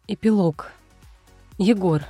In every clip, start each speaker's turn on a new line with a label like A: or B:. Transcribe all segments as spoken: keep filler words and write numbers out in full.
A: Эпилог. Егор.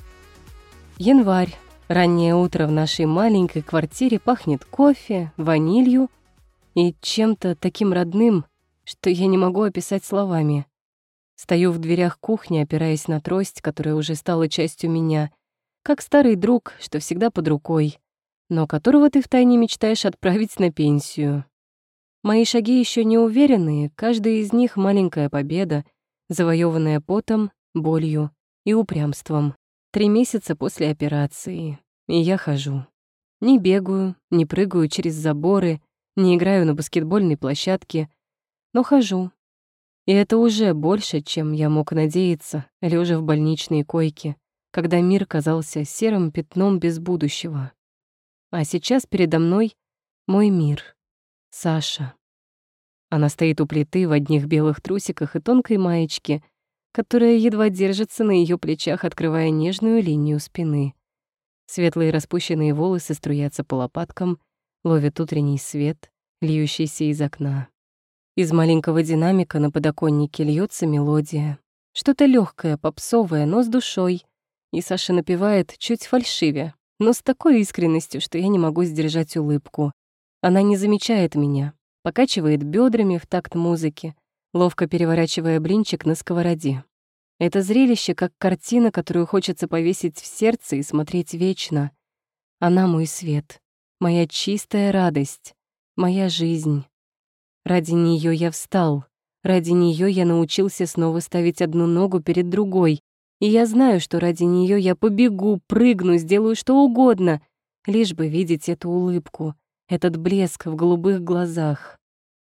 A: Январь. Раннее утро в нашей маленькой квартире пахнет кофе, ванилью и чем-то таким родным, что я не могу описать словами. Стою в дверях кухни, опираясь на трость, которая уже стала частью меня, как старый друг, что всегда под рукой, но которого ты втайне мечтаешь отправить на пенсию. Мои шаги еще не уверенные, каждая из них — маленькая победа, завоеванная потом, болью и упрямством. Три месяца после операции, и я хожу. Не бегаю, не прыгаю через заборы, не играю на баскетбольной площадке, но хожу. И это уже больше, чем я мог надеяться, лежа в больничной койке, когда мир казался серым пятном без будущего. А сейчас передо мной мой мир. Саша. Она стоит у плиты в одних белых трусиках и тонкой маечке, которая едва держится на ее плечах, открывая нежную линию спины. Светлые распущенные волосы струятся по лопаткам, ловят утренний свет, льющийся из окна. Из маленького динамика на подоконнике льется мелодия. Что-то легкое, попсовое, но с душой. И Саша напевает чуть фальшиве, но с такой искренностью, что я не могу сдержать улыбку. Она не замечает меня, покачивает бедрами в такт музыки, ловко переворачивая блинчик на сковороде. Это зрелище, как картина, которую хочется повесить в сердце и смотреть вечно. Она мой свет, моя чистая радость, моя жизнь. Ради нее я встал, ради нее я научился снова ставить одну ногу перед другой, и я знаю, что ради нее я побегу, прыгну, сделаю что угодно, лишь бы видеть эту улыбку, этот блеск в голубых глазах.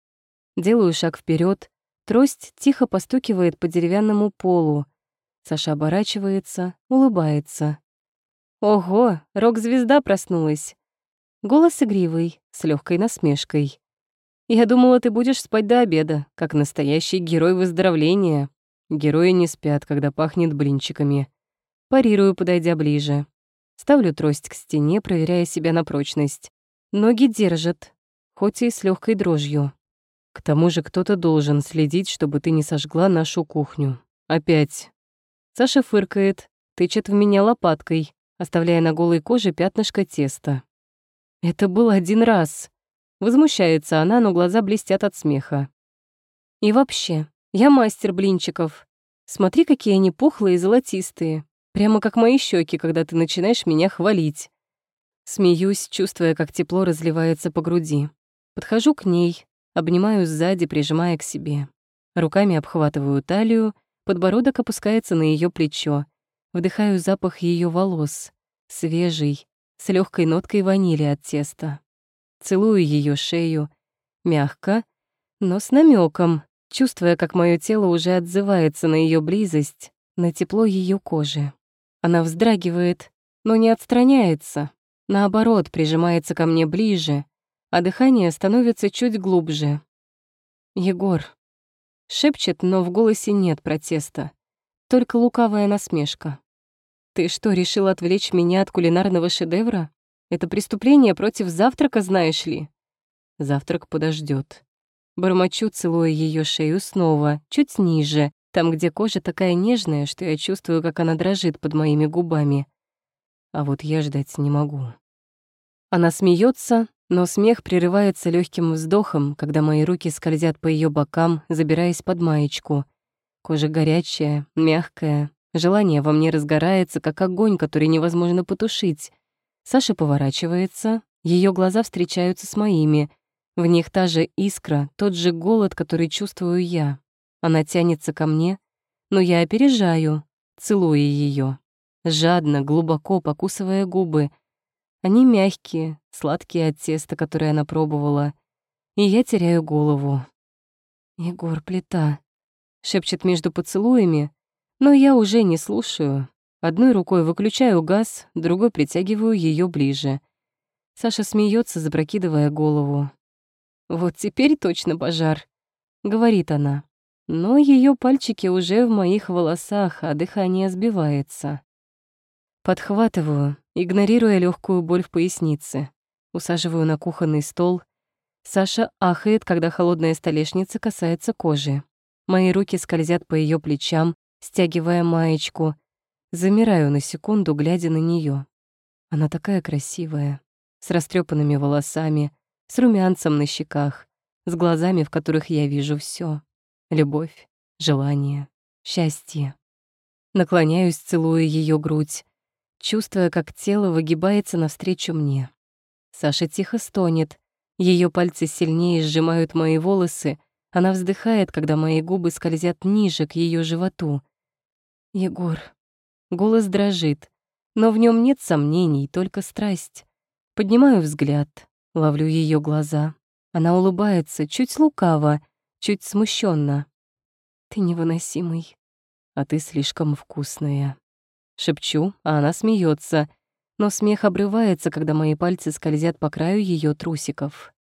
A: Делаю шаг вперед. Трость тихо постукивает по деревянному полу. Саша оборачивается, улыбается. Ого, рок-звезда проснулась. Голос игривый, с легкой насмешкой. Я думала, ты будешь спать до обеда, как настоящий герой выздоровления. Герои не спят, когда пахнет блинчиками. Парирую, подойдя ближе. Ставлю трость к стене, проверяя себя на прочность. Ноги держат, хоть и с легкой дрожью. К тому же кто-то должен следить, чтобы ты не сожгла нашу кухню. Опять. Саша фыркает, тычет в меня лопаткой, оставляя на голой коже пятнышко теста. Это был один раз. Возмущается она, но глаза блестят от смеха. И вообще, я мастер блинчиков. Смотри, какие они пухлые и золотистые. Прямо как мои щеки, когда ты начинаешь меня хвалить. Смеюсь, чувствуя, как тепло разливается по груди. Подхожу к ней, обнимаю сзади, прижимая к себе. Руками обхватываю талию, подбородок опускается на ее плечо. Вдыхаю запах ее волос, свежий, с легкой ноткой ванили от теста. Целую ее шею, мягко, но с намеком, чувствуя, как мое тело уже отзывается на ее близость, на тепло ее кожи. Она вздрагивает, но не отстраняется, наоборот, прижимается ко мне ближе, а дыхание становится чуть глубже. «Егор», — шепчет, но в голосе нет протеста, только лукавая насмешка. «Ты что, решил отвлечь меня от кулинарного шедевра? Это преступление против завтрака, знаешь ли?» Завтрак подождет. Бормочу, целуя ее шею снова, чуть ниже, там, где кожа такая нежная, что я чувствую, как она дрожит под моими губами. А вот я ждать не могу. Она смеется, но смех прерывается легким вздохом, когда мои руки скользят по ее бокам, забираясь под маечку. Кожа горячая, мягкая, желание во мне разгорается, как огонь, который невозможно потушить. Саша поворачивается, ее глаза встречаются с моими. В них та же искра, тот же голод, который чувствую я. Она тянется ко мне, но я опережаю, целуя ее, жадно, глубоко покусывая губы. Они мягкие, сладкие от теста, которое она пробовала. И я теряю голову. «Егор, плита», — шепчет между поцелуями, но я уже не слушаю. Одной рукой выключаю газ, другой притягиваю ее ближе. Саша смеется, запрокидывая голову. «Вот теперь точно пожар», — говорит она. Но ее пальчики уже в моих волосах, а дыхание сбивается. Подхватываю, игнорируя легкую боль в пояснице. Усаживаю на кухонный стол. Саша ахает, когда холодная столешница касается кожи. Мои руки скользят по ее плечам, стягивая маечку. Замираю на секунду, глядя на нее. Она такая красивая, с растрепанными волосами, с румянцем на щеках, с глазами, в которых я вижу все: любовь, желание, счастье. Наклоняюсь, целуя ее грудь, чувствуя, как тело выгибается навстречу мне. Саша тихо стонет, ее пальцы сильнее сжимают мои волосы, она вздыхает, когда мои губы скользят ниже, к ее животу. «Егор». Голос дрожит, но в нем нет сомнений, только страсть. Поднимаю взгляд, ловлю ее глаза. Она улыбается, чуть лукаво, чуть смущенно. «Ты невыносимый, а ты слишком вкусная». Шепчу, а она смеется, но смех обрывается, когда мои пальцы скользят по краю ее трусиков.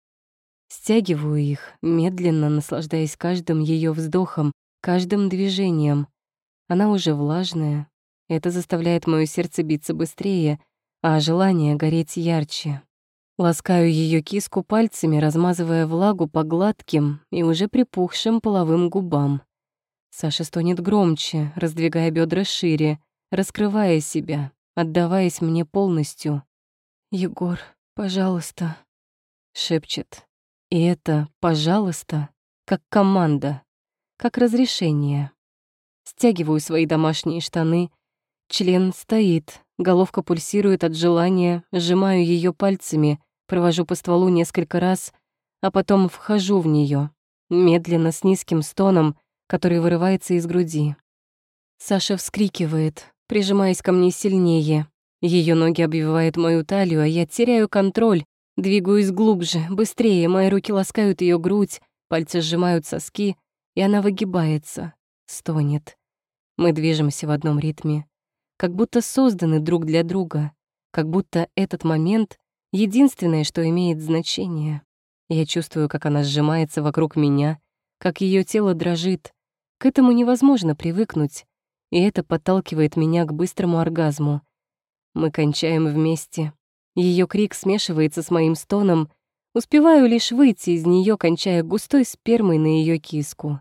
A: Стягиваю их, медленно наслаждаясь каждым ее вздохом, каждым движением. Она уже влажная. Это заставляет моё сердце биться быстрее, а желание гореть ярче. Ласкаю ее киску пальцами, размазывая влагу по гладким и уже припухшим половым губам. Саша стонет громче, раздвигая бедра шире, раскрывая себя, отдаваясь мне полностью. «Егор, пожалуйста», — шепчет. И это «пожалуйста» как команда, как разрешение. Стягиваю свои домашние штаны. Член стоит, головка пульсирует от желания, сжимаю ее пальцами, провожу по стволу несколько раз, а потом вхожу в нее, медленно, с низким стоном, который вырывается из груди. Саша вскрикивает, прижимаясь ко мне сильнее. Ее ноги обвивают мою талию, а я теряю контроль, двигаюсь глубже, быстрее, мои руки ласкают ее грудь, пальцы сжимают соски, и она выгибается, стонет. Мы движемся в одном ритме, как будто созданы друг для друга, как будто этот момент — единственное, что имеет значение. Я чувствую, как она сжимается вокруг меня, как ее тело дрожит. К этому невозможно привыкнуть, и это подталкивает меня к быстрому оргазму. Мы кончаем вместе. Ее крик смешивается с моим стоном. Успеваю лишь выйти из нее, кончая густой спермой на ее киску.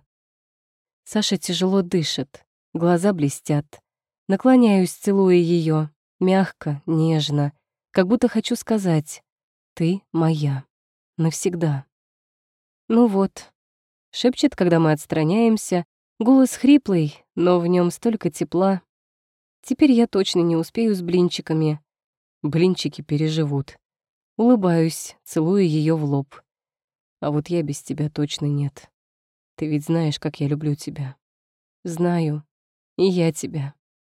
A: Саша тяжело дышит, глаза блестят. Наклоняюсь, целуя ее, мягко, нежно, как будто хочу сказать: «Ты моя. Навсегда». «Ну вот», — шепчет, когда мы отстраняемся, голос хриплый, но в нем столько тепла. Теперь я точно не успею с блинчиками. Блинчики переживут. Улыбаюсь, целую ее в лоб. А вот я без тебя точно нет. Ты ведь знаешь, как я люблю тебя. Знаю. И я тебя.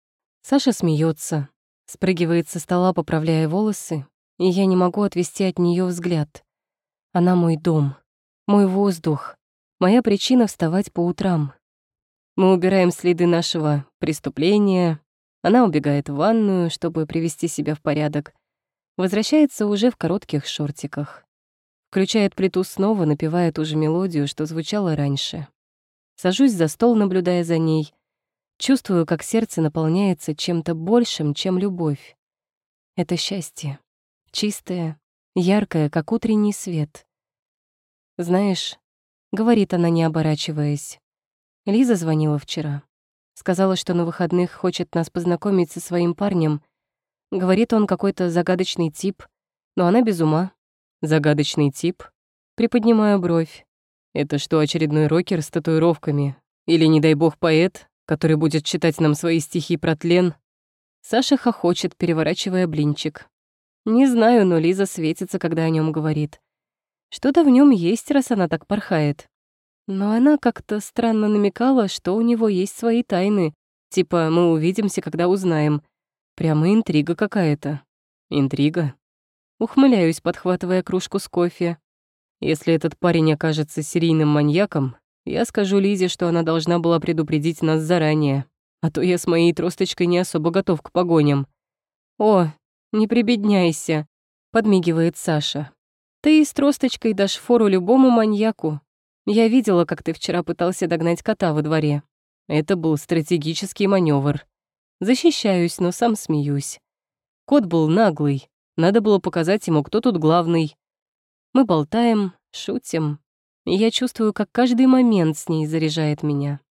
A: Саша смеется, спрыгивает со стола, поправляя волосы, и я не могу отвести от нее взгляд. Она мой дом, мой воздух, моя причина вставать по утрам. Мы убираем следы нашего преступления, она убегает в ванную, чтобы привести себя в порядок, возвращается уже в коротких шортиках. Включает плиту снова, напевая ту же мелодию, что звучала раньше. Сажусь за стол, наблюдая за ней. Чувствую, как сердце наполняется чем-то большим, чем любовь. Это счастье. Чистое, яркое, как утренний свет. «Знаешь», — говорит она, не оборачиваясь, — «Лиза звонила вчера. Сказала, что на выходных хочет нас познакомить со своим парнем. Говорит, он какой-то загадочный тип, но она без ума». «Загадочный тип?» Приподнимаю бровь. «Это что, очередной рокер с татуировками? Или, не дай бог, поэт, который будет читать нам свои стихи про тлен?» Саша хохочет, переворачивая блинчик. Не знаю, но Лиза светится, когда о нем говорит. Что-то в нем есть, раз она так порхает. Но она как-то странно намекала, что у него есть свои тайны. Типа, мы увидимся, когда узнаем. Прямо интрига какая-то. Интрига? Ухмыляюсь, подхватывая кружку с кофе. Если этот парень окажется серийным маньяком, я скажу Лизе, что она должна была предупредить нас заранее, а то я с моей тросточкой не особо готов к погоням. «О, не прибедняйся», — подмигивает Саша. «Ты и с тросточкой дашь фору любому маньяку. Я видела, как ты вчера пытался догнать кота во дворе. Это был стратегический маневр. Защищаюсь, но сам смеюсь. Кот был наглый, надо было показать ему, кто тут главный. Мы болтаем, шутим, и я чувствую, как каждый момент с ней заряжает меня.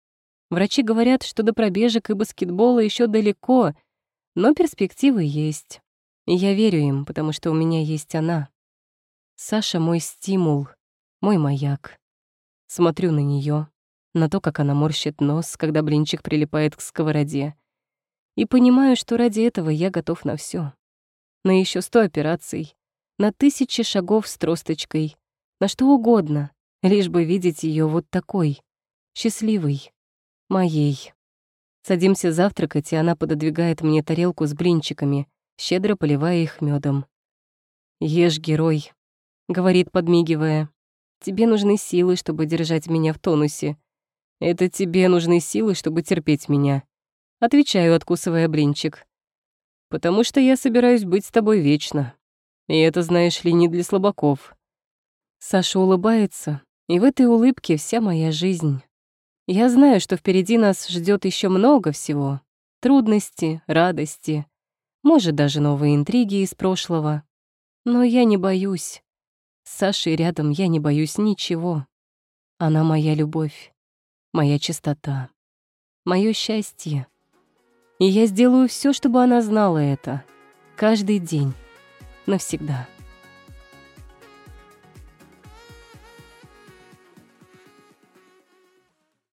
A: Врачи говорят, что до пробежек и баскетбола еще далеко, но перспективы есть. И я верю им, потому что у меня есть она. Саша — мой стимул, мой маяк. Смотрю на нее, на то, как она морщит нос, когда блинчик прилипает к сковороде, и понимаю, что ради этого я готов на все. На еще сто операций, на тысячи шагов с тросточкой, на что угодно, лишь бы видеть ее вот такой, счастливой, моей. Садимся завтракать, и она пододвигает мне тарелку с блинчиками, щедро поливая их медом. «Ешь, герой», — говорит, подмигивая. «Тебе нужны силы, чтобы держать меня в тонусе. Это тебе нужны силы, чтобы терпеть меня». Отвечаю, откусывая блинчик. «Потому что я собираюсь быть с тобой вечно. И это, знаешь ли, не для слабаков». Саша улыбается, и в этой улыбке вся моя жизнь. Я знаю, что впереди нас ждет еще много всего. Трудности, радости, может, даже новые интриги из прошлого. Но я не боюсь. С Сашей рядом я не боюсь ничего. Она моя любовь, моя чистота, моё счастье. И я сделаю все, чтобы она знала это. Каждый день. Навсегда.